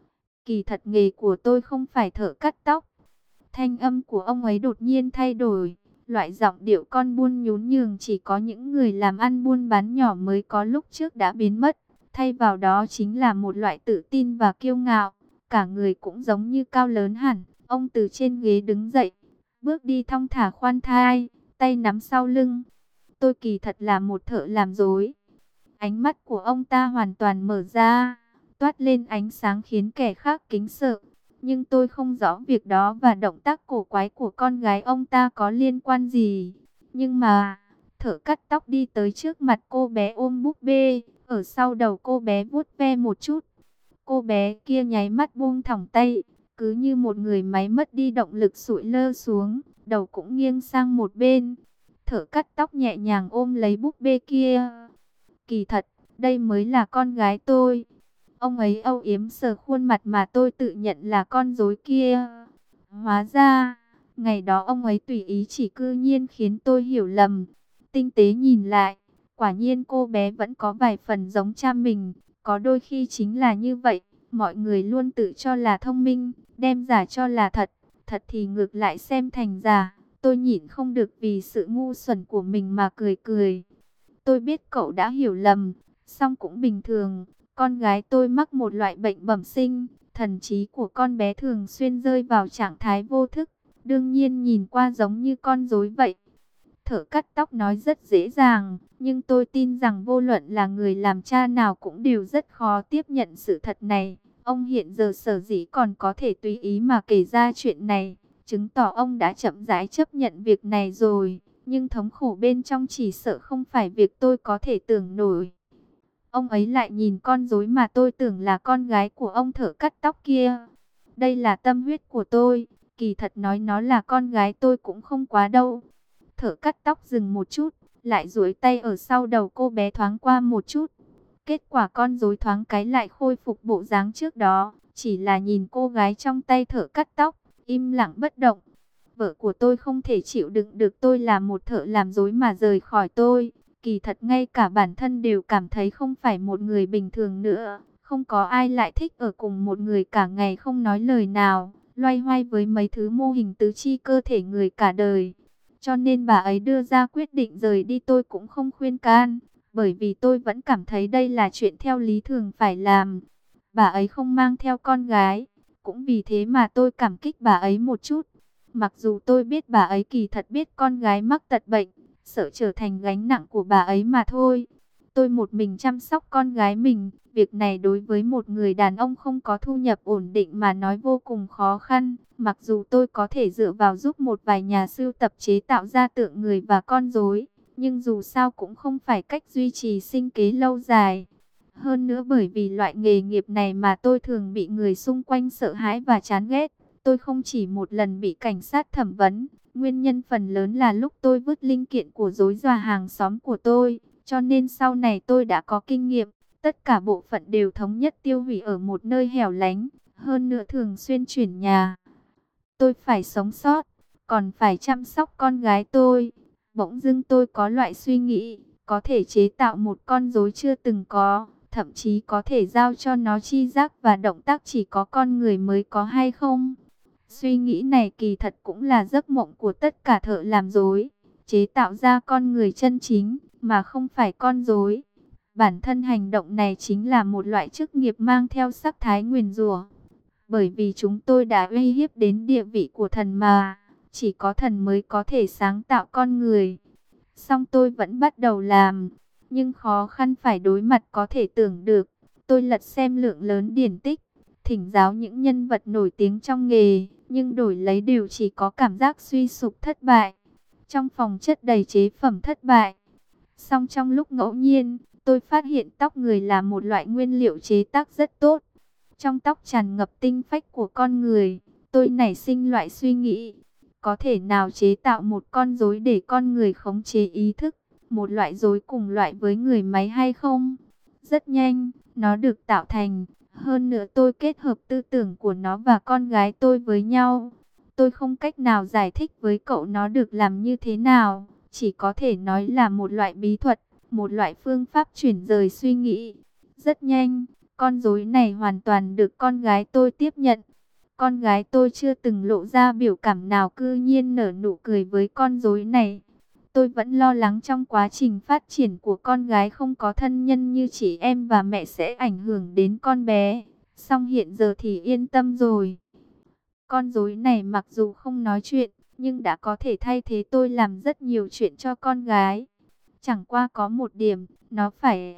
Kỳ thật nghề của tôi không phải thợ cắt tóc. Thanh âm của ông ấy đột nhiên thay đổi. Loại giọng điệu con buôn nhún nhường chỉ có những người làm ăn buôn bán nhỏ mới có lúc trước đã biến mất. Thay vào đó chính là một loại tự tin và kiêu ngạo. Cả người cũng giống như cao lớn hẳn. Ông từ trên ghế đứng dậy, bước đi thong thả khoan thai, tay nắm sau lưng. Tôi kỳ thật là một thợ làm rối. Ánh mắt của ông ta hoàn toàn mở ra, toát lên ánh sáng khiến kẻ khác kính sợ. Nhưng tôi không rõ việc đó và động tác cổ quái của con gái ông ta có liên quan gì. Nhưng mà, thợ cắt tóc đi tới trước mặt cô bé ôm búp bê, ở sau đầu cô bé vuốt ve một chút. Cô bé kia nháy mắt buông thõng tay, cứ như một người máy mất đi động lực sụi lơ xuống, đầu cũng nghiêng sang một bên. Thợ cắt tóc nhẹ nhàng ôm lấy búp bê kia. Kỳ thật, đây mới là con gái tôi. Ông ấy âu yếm sờ khuôn mặt mà tôi tự nhận là con rối kia. Hóa ra, ngày đó ông ấy tùy ý chỉ cư nhiên khiến tôi hiểu lầm. Tinh tế nhìn lại, quả nhiên cô bé vẫn có vài phần giống cha mình. Có đôi khi chính là như vậy, mọi người luôn tự cho là thông minh, đem giả cho là thật, thật thì ngược lại xem thành giả. Tôi nhịn không được vì sự ngu xuẩn của mình mà cười cười. Tôi biết cậu đã hiểu lầm, song cũng bình thường. Con gái tôi mắc một loại bệnh bẩm sinh, thần trí của con bé thường xuyên rơi vào trạng thái vô thức, đương nhiên nhìn qua giống như con rối vậy. Thợ cắt tóc nói rất dễ dàng, nhưng tôi tin rằng vô luận là người làm cha nào cũng đều rất khó tiếp nhận sự thật này. Ông hiện giờ sở dĩ còn có thể tùy ý mà kể ra chuyện này, chứng tỏ ông đã chậm rãi chấp nhận việc này rồi. Nhưng thống khổ bên trong chỉ sợ không phải việc tôi có thể tưởng nổi. Ông ấy lại nhìn con rối mà tôi tưởng là con gái của ông thợ cắt tóc kia. Đây là tâm huyết của tôi, kỳ thật nói nó là con gái tôi cũng không quá đâu. Thợ cắt tóc dừng một chút, lại duỗi tay ở sau đầu cô bé thoáng qua một chút. Kết quả con rối thoáng cái lại khôi phục bộ dáng trước đó, chỉ là nhìn cô gái trong tay thợ cắt tóc, im lặng bất động. Vợ của tôi không thể chịu đựng được tôi là một thợ làm rối mà rời khỏi tôi. Kỳ thật ngay cả bản thân đều cảm thấy không phải một người bình thường nữa. Không có ai lại thích ở cùng một người cả ngày không nói lời nào, loay hoay với mấy thứ mô hình tứ chi cơ thể người cả đời. Cho nên bà ấy đưa ra quyết định rời đi tôi cũng không khuyên can, bởi vì tôi vẫn cảm thấy đây là chuyện theo lý thường phải làm. Bà ấy không mang theo con gái, cũng vì thế mà tôi cảm kích bà ấy một chút. Mặc dù tôi biết bà ấy kỳ thật biết con gái mắc tật bệnh, sợ trở thành gánh nặng của bà ấy mà thôi. Tôi một mình chăm sóc con gái mình, việc này đối với một người đàn ông không có thu nhập ổn định mà nói vô cùng khó khăn. Mặc dù tôi có thể dựa vào giúp một vài nhà sưu tập chế tạo ra tượng người và con rối, nhưng dù sao cũng không phải cách duy trì sinh kế lâu dài. Hơn nữa bởi vì loại nghề nghiệp này mà tôi thường bị người xung quanh sợ hãi và chán ghét. Tôi không chỉ một lần bị cảnh sát thẩm vấn, nguyên nhân phần lớn là lúc tôi vứt linh kiện của rối dọa hàng xóm của tôi, cho nên sau này tôi đã có kinh nghiệm, tất cả bộ phận đều thống nhất tiêu hủy ở một nơi hẻo lánh, hơn nữa thường xuyên chuyển nhà. Tôi phải sống sót, còn phải chăm sóc con gái tôi. Bỗng dưng tôi có loại suy nghĩ, có thể chế tạo một con rối chưa từng có, thậm chí có thể giao cho nó tri giác và động tác chỉ có con người mới có hay không? Suy nghĩ này kỳ thật cũng là giấc mộng của tất cả thợ làm rối, chế tạo ra con người chân chính, mà không phải con rối. Bản thân hành động này chính là một loại chức nghiệp mang theo sắc thái nguyền rủa. Bởi vì chúng tôi đã uy hiếp đến địa vị của thần mà, chỉ có thần mới có thể sáng tạo con người. Song tôi vẫn bắt đầu làm, nhưng khó khăn phải đối mặt có thể tưởng được. Tôi lật xem lượng lớn điển tích, thỉnh giáo những nhân vật nổi tiếng trong nghề, nhưng đổi lấy đều chỉ có cảm giác suy sụp thất bại. Trong phòng chất đầy chế phẩm thất bại. Song trong lúc ngẫu nhiên, tôi phát hiện tóc người là một loại nguyên liệu chế tác rất tốt. Trong tóc tràn ngập tinh phách của con người, tôi nảy sinh loại suy nghĩ, có thể nào chế tạo một con rối để con người khống chế ý thức, một loại rối cùng loại với người máy hay không? Rất nhanh, nó được tạo thành, hơn nữa tôi kết hợp tư tưởng của nó và con gái tôi với nhau. Tôi không cách nào giải thích với cậu nó được làm như thế nào, chỉ có thể nói là một loại bí thuật, một loại phương pháp chuyển rời suy nghĩ. Rất nhanh, con rối này hoàn toàn được con gái tôi tiếp nhận. Con gái tôi chưa từng lộ ra biểu cảm nào, cư nhiên nở nụ cười với con rối này. Tôi vẫn lo lắng trong quá trình phát triển của con gái không có thân nhân như chị em và mẹ sẽ ảnh hưởng đến con bé. Song hiện giờ thì yên tâm rồi. Con rối này mặc dù không nói chuyện, nhưng đã có thể thay thế tôi làm rất nhiều chuyện cho con gái. Chẳng qua có một điểm, nó phải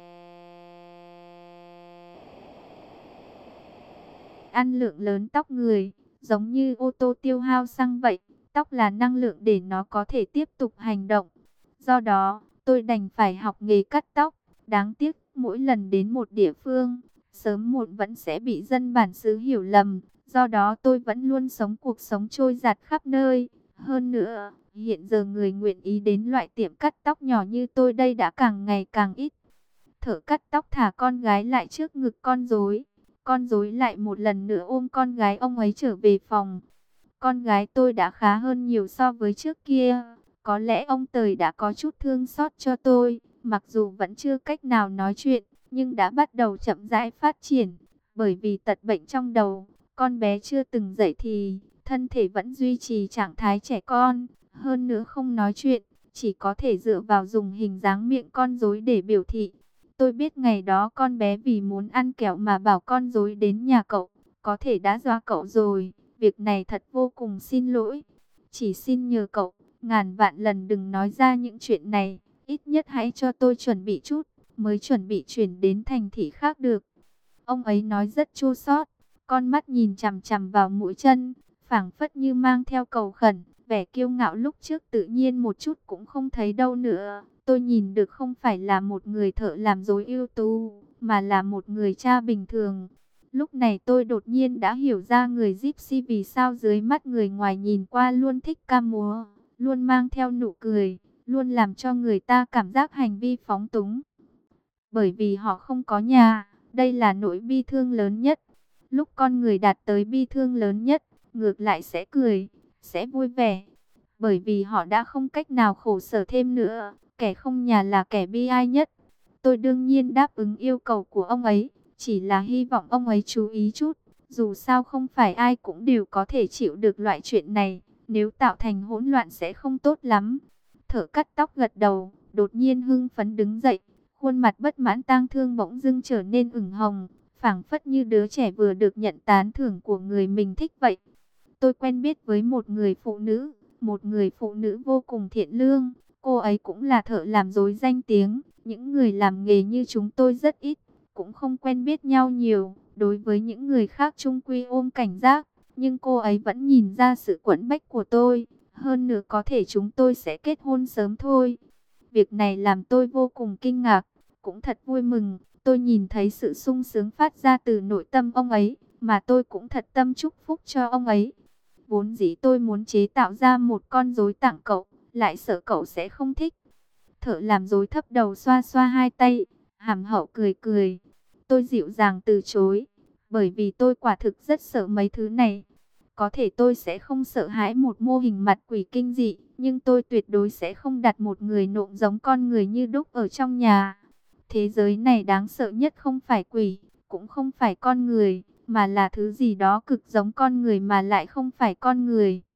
ăn lượng lớn tóc người, giống như ô tô tiêu hao xăng vậy. Tóc là năng lượng để nó có thể tiếp tục hành động. Do đó, tôi đành phải học nghề cắt tóc. Đáng tiếc, mỗi lần đến một địa phương, sớm muộn vẫn sẽ bị dân bản xứ hiểu lầm. Do đó tôi vẫn luôn sống cuộc sống trôi dạt khắp nơi. Hơn nữa, hiện giờ người nguyện ý đến loại tiệm cắt tóc nhỏ như tôi đây đã càng ngày càng ít. Thợ cắt tóc thả con gái lại trước ngực con rối. Con rối lại một lần nữa ôm con gái ông ấy trở về phòng. Con gái tôi đã khá hơn nhiều so với trước kia. Có lẽ ông Tời đã có chút thương xót cho tôi. Mặc dù vẫn chưa cách nào nói chuyện, nhưng đã bắt đầu chậm rãi phát triển. Bởi vì tật bệnh trong đầu, con bé chưa từng dậy thì thân thể vẫn duy trì trạng thái trẻ con. Hơn nữa không nói chuyện, chỉ có thể dựa vào dùng hình dáng miệng con rối để biểu thị. Tôi biết ngày đó con bé vì muốn ăn kẹo mà bảo con rối đến nhà cậu, có thể đã dọa cậu rồi. Việc này thật vô cùng xin lỗi. Chỉ xin nhờ cậu, ngàn vạn lần đừng nói ra những chuyện này. Ít nhất hãy cho tôi chuẩn bị chút, mới chuẩn bị chuyển đến thành thị khác được. Ông ấy nói rất chua xót, con mắt nhìn chằm chằm vào mũi chân, phảng phất như mang theo cầu khẩn. Vẻ kiêu ngạo lúc trước tự nhiên một chút cũng không thấy đâu nữa. Tôi nhìn được không phải là một người thợ làm rối ưu tú, mà là một người cha bình thường. Lúc này tôi đột nhiên đã hiểu ra người Gypsy vì sao dưới mắt người ngoài nhìn qua luôn thích ca múa, luôn mang theo nụ cười, luôn làm cho người ta cảm giác hành vi phóng túng. Bởi vì họ không có nhà, đây là nỗi bi thương lớn nhất. Lúc con người đạt tới bi thương lớn nhất, ngược lại sẽ cười, sẽ vui vẻ. Bởi vì họ đã không cách nào khổ sở thêm nữa, kẻ không nhà là kẻ bi ai nhất. Tôi đương nhiên đáp ứng yêu cầu của ông ấy, chỉ là hy vọng ông ấy chú ý chút. Dù sao không phải ai cũng đều có thể chịu được loại chuyện này, nếu tạo thành hỗn loạn sẽ không tốt lắm. Thợ cắt tóc gật đầu, đột nhiên hưng phấn đứng dậy, khuôn mặt bất mãn tang thương bỗng dưng trở nên ửng hồng, phảng phất như đứa trẻ vừa được nhận tán thưởng của người mình thích vậy. Tôi quen biết với một người phụ nữ vô cùng thiện lương, cô ấy cũng là thợ làm rối danh tiếng. Những người làm nghề như chúng tôi rất ít, cũng không quen biết nhau nhiều. Đối với những người khác chung quy ôm cảnh giác, nhưng cô ấy vẫn nhìn ra sự quẫn bách của tôi. Hơn nữa có thể chúng tôi sẽ kết hôn sớm thôi. Việc này làm tôi vô cùng kinh ngạc, cũng thật vui mừng. Tôi nhìn thấy sự sung sướng phát ra từ nội tâm ông ấy, mà tôi cũng thật tâm chúc phúc cho ông ấy. Vốn dĩ tôi muốn chế tạo ra một con rối tặng cậu, lại sợ cậu sẽ không thích. Thợ làm rối thấp đầu xoa xoa hai tay, hàm hậu cười cười. Tôi dịu dàng từ chối, bởi vì tôi quả thực rất sợ mấy thứ này. Có thể tôi sẽ không sợ hãi một mô hình mặt quỷ kinh dị, nhưng tôi tuyệt đối sẽ không đặt một người nộm giống con người như đúc ở trong nhà. Thế giới này đáng sợ nhất không phải quỷ, cũng không phải con người, mà là thứ gì đó cực giống con người mà lại không phải con người.